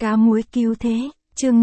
Cá muối cứu thế, chương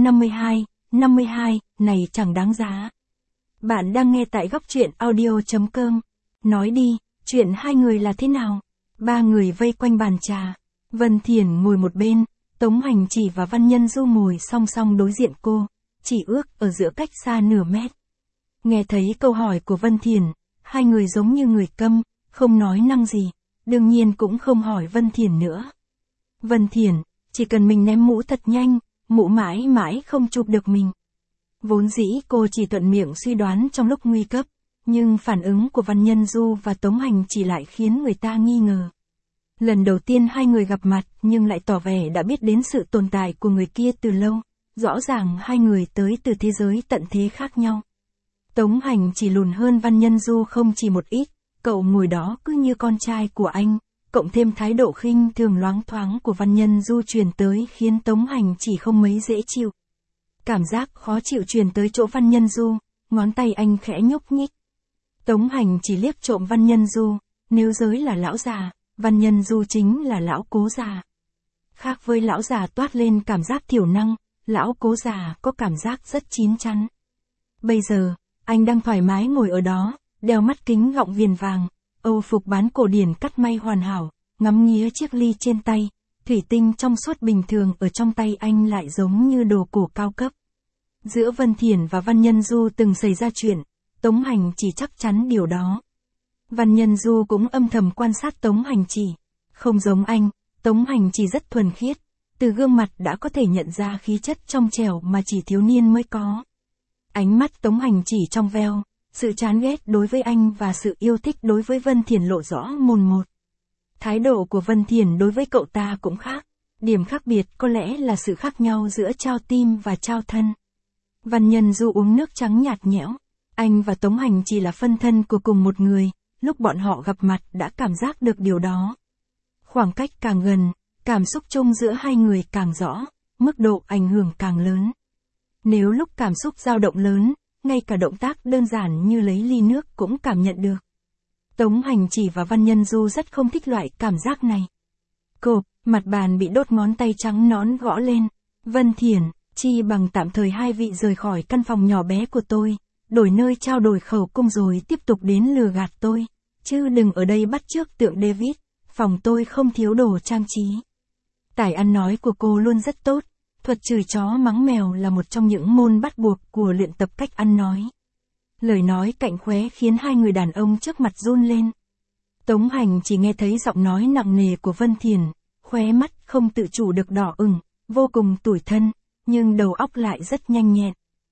52, này chẳng đáng giá. Bạn đang nghe tại góc truyện audio.com. Nói đi, chuyện hai người là thế nào? Ba người vây quanh bàn trà. Vân Thiển ngồi một bên, Tống Hành Chỉ và Văn Nhân Du ngồi song song đối diện cô, chỉ ước ở giữa cách xa nửa mét. Nghe thấy câu hỏi của Vân Thiển, hai người giống như người câm, không nói năng gì, đương nhiên cũng không hỏi Vân Thiển nữa. Vân Thiển, chỉ cần mình ném mũ thật nhanh, mũ mãi mãi không chụp được mình. Vốn dĩ cô chỉ thuận miệng suy đoán trong lúc nguy cấp, nhưng phản ứng của Văn Nhân Du và Tống Hành Chỉ lại khiến người ta nghi ngờ. Lần đầu tiên hai người gặp mặt nhưng lại tỏ vẻ đã biết đến sự tồn tại của người kia từ lâu, rõ ràng hai người tới từ thế giới tận thế khác nhau. Tống Hành Chỉ lùn hơn Văn Nhân Du không chỉ một ít, cậu ngồi đó cứ như con trai của anh, cộng thêm thái độ khinh thường loáng thoáng của Văn Nhân Du truyền tới khiến Tống Hành Chỉ không mấy dễ chịu. Cảm giác khó chịu truyền tới chỗ Văn Nhân Du, ngón tay anh khẽ nhúc nhích. Tống Hành Chỉ liếc trộm Văn Nhân Du, nếu giới là lão già, Văn Nhân Du chính là lão cố già. Khác với lão già toát lên cảm giác thiểu năng, lão cố già có cảm giác rất chín chắn. Bây giờ, anh đang thoải mái ngồi ở đó, đeo mắt kính gọng viền vàng, âu phục bán cổ điển cắt may hoàn hảo, ngắm nghía chiếc ly trên tay, thủy tinh trong suốt bình thường ở trong tay anh lại giống như đồ cổ cao cấp. Giữa Vân Thiển và Văn Nhân Du từng xảy ra chuyện, Tống Hành Chỉ chắc chắn điều đó. Văn Nhân Du cũng âm thầm quan sát Tống Hành Chỉ. Không giống anh, Tống Hành Chỉ rất thuần khiết, từ gương mặt đã có thể nhận ra khí chất trong trẻo mà chỉ thiếu niên mới có. Ánh mắt Tống Hành Chỉ trong veo, sự chán ghét đối với anh và sự yêu thích đối với Vân Thiển lộ rõ mồn một. Thái độ của Vân Thiển đối với cậu ta cũng khác, điểm khác biệt có lẽ là sự khác nhau giữa trao tim và trao thân. Văn Nhân Du uống nước trắng nhạt nhẽo, anh và Tống Hành Chỉ là phân thân của cùng một người, lúc bọn họ gặp mặt đã cảm giác được điều đó. Khoảng cách càng gần, cảm xúc chung giữa hai người càng rõ, mức độ ảnh hưởng càng lớn. Nếu lúc cảm xúc dao động lớn, ngay cả động tác đơn giản như lấy ly nước cũng cảm nhận được. Tống Hành Chỉ và Văn Nhân Du rất không thích loại cảm giác này. Cộp, mặt bàn bị đốt ngón tay trắng nõn gõ lên. Vân Thiển, chi bằng tạm thời hai vị rời khỏi căn phòng nhỏ bé của tôi, đổi nơi trao đổi khẩu cung rồi tiếp tục đến lừa gạt tôi, chứ đừng ở đây bắt chước tượng David, phòng tôi không thiếu đồ trang trí. Tài ăn nói của cô luôn rất tốt, thuật chửi chó mắng mèo là một trong những môn bắt buộc của luyện tập cách ăn nói. Lời nói cạnh khóe khiến hai người đàn ông trước mặt run lên. Tống Hành Chỉ nghe thấy giọng nói nặng nề của Vân Thiển, khóe mắt không tự chủ được đỏ ửng, vô cùng tủi thân, nhưng đầu óc lại rất nhanh nhẹn.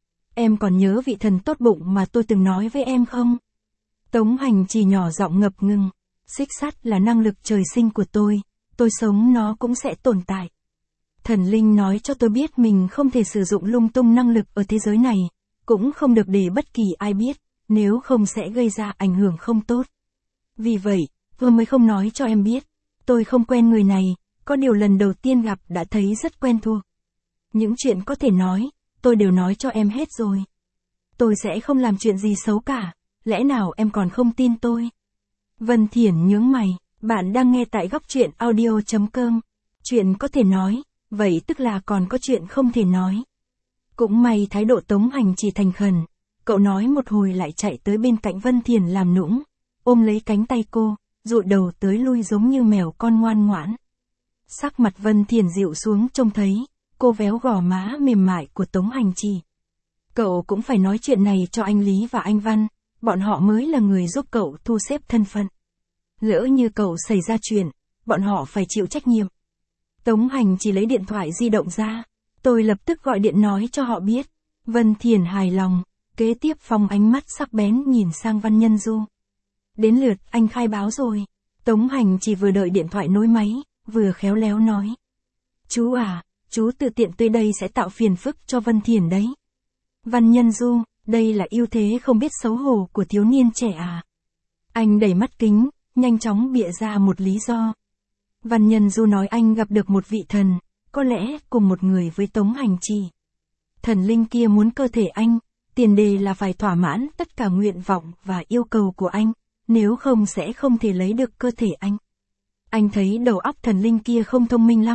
Em còn nhớ vị thần tốt bụng mà tôi từng nói với em không? Tống Hành Chỉ nhỏ giọng ngập ngừng, xích sắt là năng lực trời sinh của tôi sống nó cũng sẽ tồn tại. Thần linh nói cho tôi biết mình không thể sử dụng lung tung năng lực ở thế giới này, cũng không được để bất kỳ ai biết, nếu không sẽ gây ra ảnh hưởng không tốt. Vì vậy, tôi mới không nói cho em biết, tôi không quen người này, có điều lần đầu tiên gặp đã thấy rất quen thuộc. Những chuyện có thể nói, tôi đều nói cho em hết rồi. Tôi sẽ không làm chuyện gì xấu cả, lẽ nào em còn không tin tôi? Vân Thiển nhướng mày, bạn đang nghe tại góc truyện audio.com. Chuyện có thể nói, vậy tức là còn có chuyện không thể nói. Cũng may thái độ Tống Hành Chỉ thành khẩn, cậu nói một hồi lại chạy tới bên cạnh Vân Thiển làm nũng, ôm lấy cánh tay cô, dụi đầu tới lui giống như mèo con ngoan ngoãn. Sắc mặt Vân Thiển dịu xuống trông thấy, cô véo gò má mềm mại của Tống Hành Chỉ. Cậu cũng phải nói chuyện này cho anh Lý và anh Văn, bọn họ mới là người giúp cậu thu xếp thân phận. Lỡ như cậu xảy ra chuyện, bọn họ phải chịu trách nhiệm. Tống Hành Chỉ lấy điện thoại di động ra, tôi lập tức gọi điện nói cho họ biết. Vân Thiển hài lòng, kế tiếp phóng ánh mắt sắc bén nhìn sang Văn Nhân Du. Đến lượt anh khai báo rồi. Tống Hành Chỉ vừa đợi điện thoại nối máy, vừa khéo léo nói. Chú à, chú tự tiện tới đây sẽ tạo phiền phức cho Vân Thiển đấy. Văn Nhân Du, đây là ưu thế không biết xấu hổ của thiếu niên trẻ à. Anh đẩy mắt kính, nhanh chóng bịa ra một lý do. Văn Nhân Du nói anh gặp được một vị thần, có lẽ cùng một người với Tống Hành Chỉ. Thần linh kia muốn cơ thể anh, tiền đề là phải thỏa mãn tất cả nguyện vọng và yêu cầu của anh, nếu không sẽ không thể lấy được cơ thể anh. Anh thấy đầu óc thần linh kia không thông minh lắm,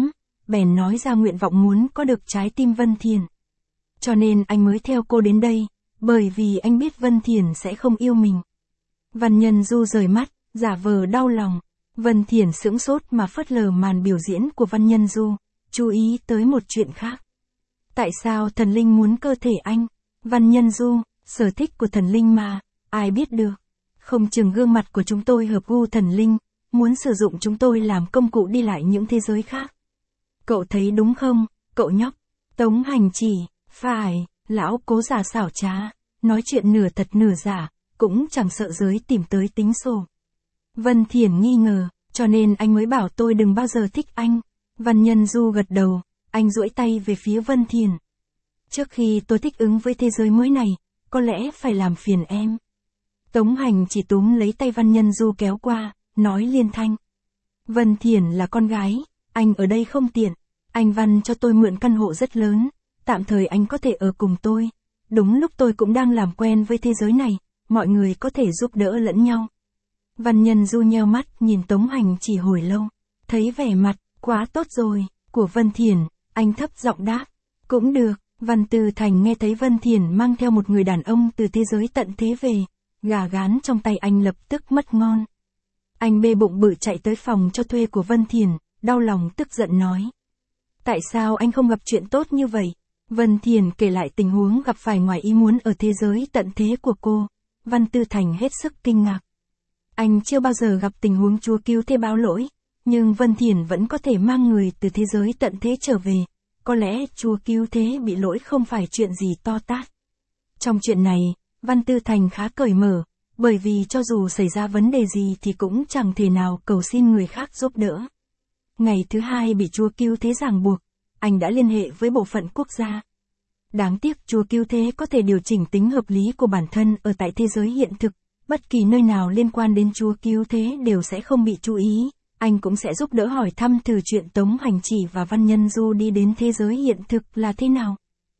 bèn nói ra nguyện vọng muốn có được trái tim Vân Thiền. Cho nên anh mới theo cô đến đây, bởi vì anh biết Vân Thiền sẽ không yêu mình. Văn Nhân Du rời mắt, giả vờ đau lòng. Vân Thiền sững sốt mà phớt lờ màn biểu diễn của Văn Nhân Du, chú ý tới một chuyện khác. Tại sao thần linh muốn cơ thể anh? Văn Nhân Du, sở thích của thần linh mà, ai biết được. Không chừng gương mặt của chúng tôi hợp gu thần linh, muốn sử dụng chúng tôi làm công cụ đi lại những thế giới khác. Cậu thấy đúng không, cậu nhóc? Tống Hành chỉ, phải, lão cố giả xảo trá, nói chuyện nửa thật nửa giả, cũng chẳng sợ giới tìm tới tính sổ. Vân Thiền nghi ngờ, cho nên anh mới bảo tôi đừng bao giờ thích anh. Văn Nhân Du gật đầu, anh duỗi tay về phía Vân Thiền. Trước khi tôi thích ứng với thế giới mới này, có lẽ phải làm phiền em. Tống Hành chỉ túm lấy tay Văn Nhân Du kéo qua, nói liên thanh. Vân Thiền là con gái, anh ở đây không tiện. Anh Văn cho tôi mượn căn hộ rất lớn, tạm thời anh có thể ở cùng tôi. Đúng lúc tôi cũng đang làm quen với thế giới này, mọi người có thể giúp đỡ lẫn nhau. Văn Nhân Du nheo mắt nhìn Tống Hành chỉ hồi lâu, thấy vẻ mặt, quá tốt rồi, của Vân Thiền, anh thấp giọng đáp. Cũng được, Văn Tư Thành nghe thấy Vân Thiền mang theo một người đàn ông từ thế giới tận thế về, gà gán trong tay anh lập tức mất ngon. Anh bê bụng bự chạy tới phòng cho thuê của Vân Thiền, đau lòng tức giận nói. Tại sao anh không gặp chuyện tốt như vậy? Vân Thiền kể lại tình huống gặp phải ngoài ý muốn ở thế giới tận thế của cô. Văn Tư Thành hết sức kinh ngạc. Anh chưa bao giờ gặp tình huống Chúa cứu thế báo lỗi, nhưng Vân Thiền vẫn có thể mang người từ thế giới tận thế trở về. Có lẽ Chúa cứu thế bị lỗi không phải chuyện gì to tát. Trong chuyện này, Văn Tư Thành khá cởi mở, bởi vì cho dù xảy ra vấn đề gì thì cũng chẳng thể nào cầu xin người khác giúp đỡ. Ngày thứ hai bị Chúa cứu thế ràng buộc, anh đã liên hệ với bộ phận quốc gia. Đáng tiếc Chúa cứu thế có thể điều chỉnh tính hợp lý của bản thân ở tại thế giới hiện thực, bất kỳ nơi nào liên quan đến Chúa cứu thế đều sẽ không bị chú ý. Anh cũng sẽ giúp đỡ hỏi thăm từ chuyện Tống Hành chỉ và Văn Nhân Du đi đến thế giới hiện thực là thế nào.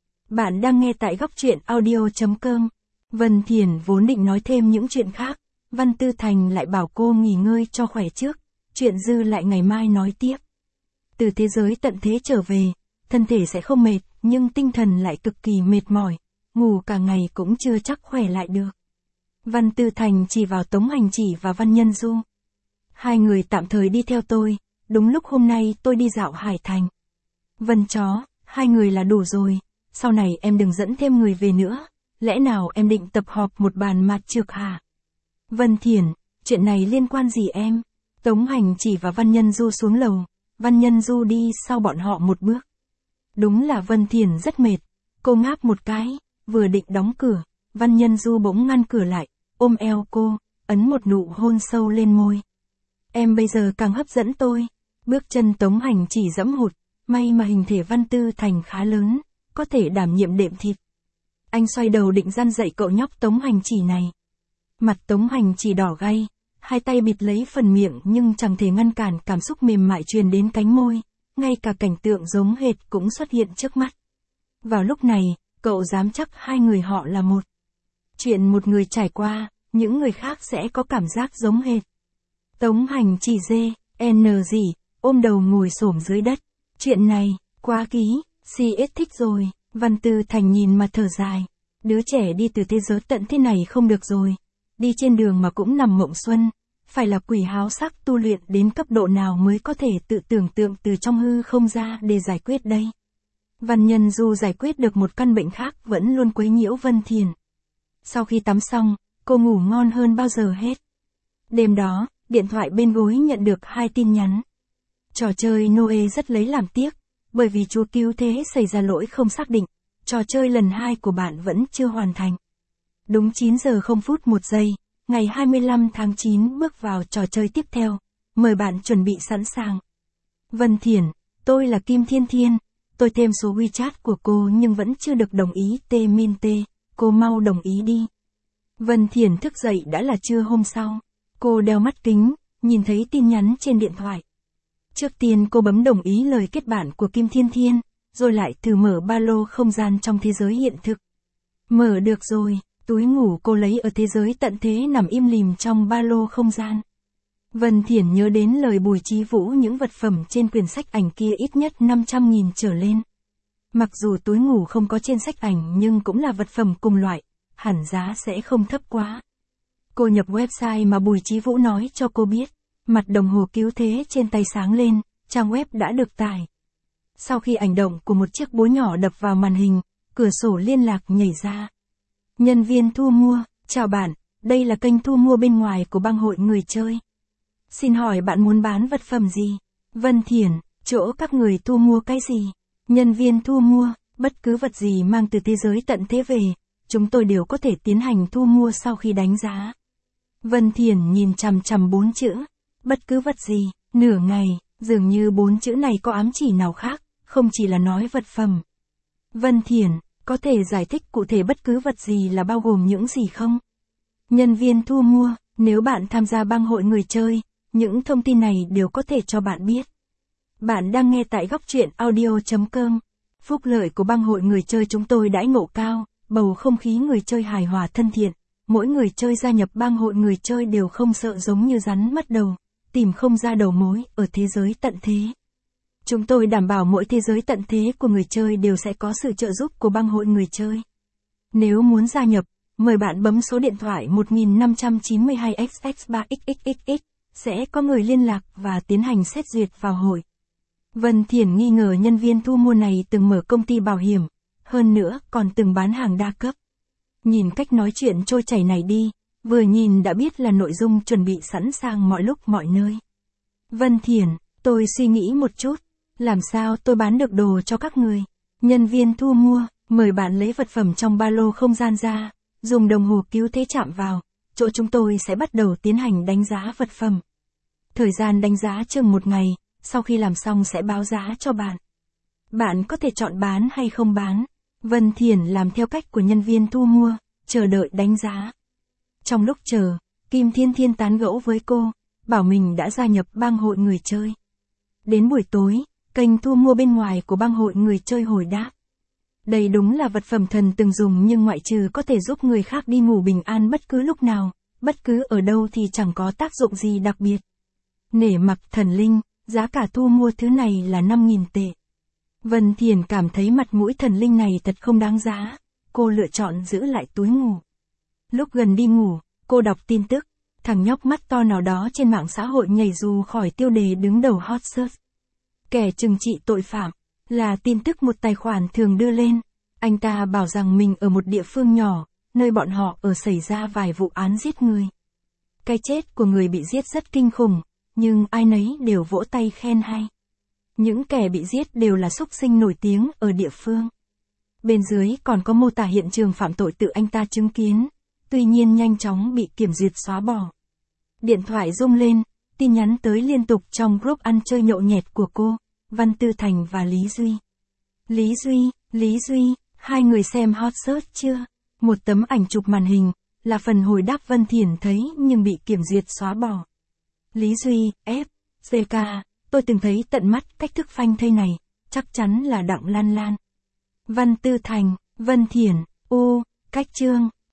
Bạn đang nghe tại góc truyện audio.com. Vân Thiền vốn định nói thêm những chuyện khác, Văn Tư Thành lại bảo cô nghỉ ngơi cho khỏe trước, chuyện dư lại ngày mai nói tiếp. Từ thế giới tận thế trở về, thân thể sẽ không mệt, nhưng tinh thần lại cực kỳ mệt mỏi, ngủ cả ngày cũng chưa chắc khỏe lại được. Văn Tư Thành chỉ vào Tống Hành chỉ và Văn Nhân Du. Hai người tạm thời đi theo tôi, đúng lúc hôm nay tôi đi dạo Hải Thành. Vân chó, hai người là đủ rồi, sau này em đừng dẫn thêm người về nữa, lẽ nào em định tập họp một bàn mạt trược hả? Vân Thiền, chuyện này liên quan gì em? Tống Hành chỉ và Văn Nhân Du xuống lầu, Văn Nhân Du đi sau bọn họ một bước. Đúng là Vân Thiền rất mệt, cô ngáp một cái, vừa định đóng cửa, Văn Nhân Du bỗng ngăn cửa lại, ôm eo cô, ấn một nụ hôn sâu lên môi. Em bây giờ càng hấp dẫn tôi. Bước chân Tống Hành chỉ giẫm hụt, may mà hình thể Văn Tư Thành khá lớn, có thể đảm nhiệm đệm thịt. Anh xoay đầu định răn dậy cậu nhóc Tống Hành chỉ này. Mặt Tống Hành chỉ đỏ gay, hai tay bịt lấy phần miệng nhưng chẳng thể ngăn cản cảm xúc mềm mại truyền đến cánh môi, ngay cả cảnh tượng giống hệt cũng xuất hiện trước mắt. Vào lúc này, cậu dám chắc hai người họ là một. Chuyện một người trải qua, những người khác sẽ có cảm giác giống hệt. Tống Hành chỉ gì, ôm đầu ngồi xổm dưới đất. Chuyện này, quá ký, CS thích rồi. Văn Tư Thành nhìn mà thở dài. Đứa trẻ đi từ thế giới tận thế này không được rồi. Đi trên đường mà cũng nằm mộng xuân. Phải là quỷ háo sắc tu luyện đến cấp độ nào mới có thể tự tưởng tượng từ trong hư không ra để giải quyết đây. Văn Nhân Du giải quyết được một căn bệnh khác vẫn luôn quấy nhiễu Vân Thiền. Sau khi tắm xong, cô ngủ ngon hơn bao giờ hết. Đêm đó, điện thoại bên gối nhận được 2 tin nhắn. Trò chơi Noe rất lấy làm tiếc, bởi vì Chúa cứu thế xảy ra lỗi không xác định, trò chơi lần 2 của bạn vẫn chưa hoàn thành. Đúng 9 giờ 0 phút 1 giây, ngày 25 tháng 9 bước vào trò chơi tiếp theo, mời bạn chuẩn bị sẵn sàng. Vân Thiền, tôi là Kim Thiên Thiên, tôi thêm số WeChat của cô nhưng vẫn chưa được đồng ý T-min T, cô mau đồng ý đi. Vân Thiền thức dậy đã là trưa hôm sau. Cô đeo mắt kính, nhìn thấy tin nhắn trên điện thoại. Trước tiên cô bấm đồng ý lời kết bạn của Kim Thiên Thiên, rồi lại thử mở ba lô không gian trong thế giới hiện thực. Mở được rồi, túi ngủ cô lấy ở thế giới tận thế nằm im lìm trong ba lô không gian. Vân Thiển nhớ đến lời Bùi Chí Vũ những vật phẩm trên quyển sách ảnh kia ít nhất 500.000 trở lên. Mặc dù túi ngủ không có trên sách ảnh nhưng cũng là vật phẩm cùng loại, hẳn giá sẽ không thấp quá. Cô nhập website mà Bùi Chí Vũ nói cho cô biết, mặt đồng hồ cứu thế trên tay sáng lên, trang web đã được tải. Sau khi ảnh động của một chiếc búa nhỏ đập vào màn hình, cửa sổ liên lạc nhảy ra. Nhân viên thu mua, chào bạn, đây là kênh thu mua bên ngoài của bang hội người chơi. Xin hỏi bạn muốn bán vật phẩm gì? Vân Thiển, chỗ các người thu mua cái gì? Nhân viên thu mua, bất cứ vật gì mang từ thế giới tận thế về, chúng tôi đều có thể tiến hành thu mua sau khi đánh giá. Vân Thiển nhìn chằm chằm 4 chữ, bất cứ vật gì, nửa ngày, dường như 4 chữ này có ám chỉ nào khác, không chỉ là nói vật phẩm. Vân Thiển, có thể giải thích cụ thể bất cứ vật gì là bao gồm những gì không? Nhân viên thu mua, nếu bạn tham gia bang hội người chơi, những thông tin này đều có thể cho bạn biết. Bạn đang nghe tại góc truyện audio.com. Phúc lợi của bang hội người chơi chúng tôi đãi ngộ cao, bầu không khí người chơi hài hòa thân thiện. Mỗi người chơi gia nhập bang hội người chơi đều không sợ giống như rắn mất đầu, tìm không ra đầu mối ở thế giới tận thế. Chúng tôi đảm bảo mỗi thế giới tận thế của người chơi đều sẽ có sự trợ giúp của bang hội người chơi. Nếu muốn gia nhập, mời bạn bấm số điện thoại 1592XX3XXXX, sẽ có người liên lạc và tiến hành xét duyệt vào hội. Vân Thiển nghi ngờ nhân viên thu mua này từng mở công ty bảo hiểm, hơn nữa còn từng bán hàng đa cấp. Nhìn cách nói chuyện trôi chảy này đi, vừa nhìn đã biết là nội dung chuẩn bị sẵn sàng mọi lúc mọi nơi. Vân Thiển, tôi suy nghĩ một chút, làm sao tôi bán được đồ cho các người? Nhân viên thu mua, mời bạn lấy vật phẩm trong ba lô không gian ra, dùng đồng hồ cứu thế chạm vào, chỗ chúng tôi sẽ bắt đầu tiến hành đánh giá vật phẩm. Thời gian đánh giá chừng 1 ngày, sau khi làm xong sẽ báo giá cho bạn. Bạn có thể chọn bán hay không bán. Vân Thiển làm theo cách của nhân viên thu mua, chờ đợi đánh giá. Trong lúc chờ, Kim Thiên Thiên tán gẫu với cô, bảo mình đã gia nhập bang hội người chơi. Đến buổi tối, kênh thu mua bên ngoài của bang hội người chơi hồi đáp. Đây đúng là vật phẩm thần từng dùng nhưng ngoại trừ có thể giúp người khác đi ngủ bình an bất cứ lúc nào, bất cứ ở đâu thì chẳng có tác dụng gì đặc biệt. Nể mặc thần linh, giá cả thu mua thứ này là 5.000 tệ. Vân Thiển cảm thấy mặt mũi thần linh này thật không đáng giá, cô lựa chọn giữ lại túi ngủ. Lúc gần đi ngủ, cô đọc tin tức, thằng nhóc mắt to nào đó trên mạng xã hội nhảy dù khỏi tiêu đề đứng đầu hot search. Kẻ trừng trị tội phạm, là tin tức một tài khoản thường đưa lên. Anh ta bảo rằng mình ở một địa phương nhỏ, nơi bọn họ ở xảy ra vài vụ án giết người. Cái chết của người bị giết rất kinh khủng, nhưng ai nấy đều vỗ tay khen hay. Những kẻ bị giết đều là súc sinh nổi tiếng ở địa phương. Bên dưới còn có mô tả hiện trường phạm tội tự anh ta chứng kiến, tuy nhiên nhanh chóng bị kiểm duyệt xóa bỏ. Điện thoại rung lên, tin nhắn tới liên tục trong group ăn chơi nhậu nhẹt của cô, Văn Tư Thành và Lý Duy. Lý Duy, hai người xem hot search chưa? Một tấm ảnh chụp màn hình, là phần hồi đáp Vân Thiển thấy nhưng bị kiểm duyệt xóa bỏ. Lý Duy, CK, tôi từng thấy tận mắt cách thức phanh thây này, chắc chắn là Đặng Lan Lan. Văn Tư Thành, Vân Thiển, cách chương,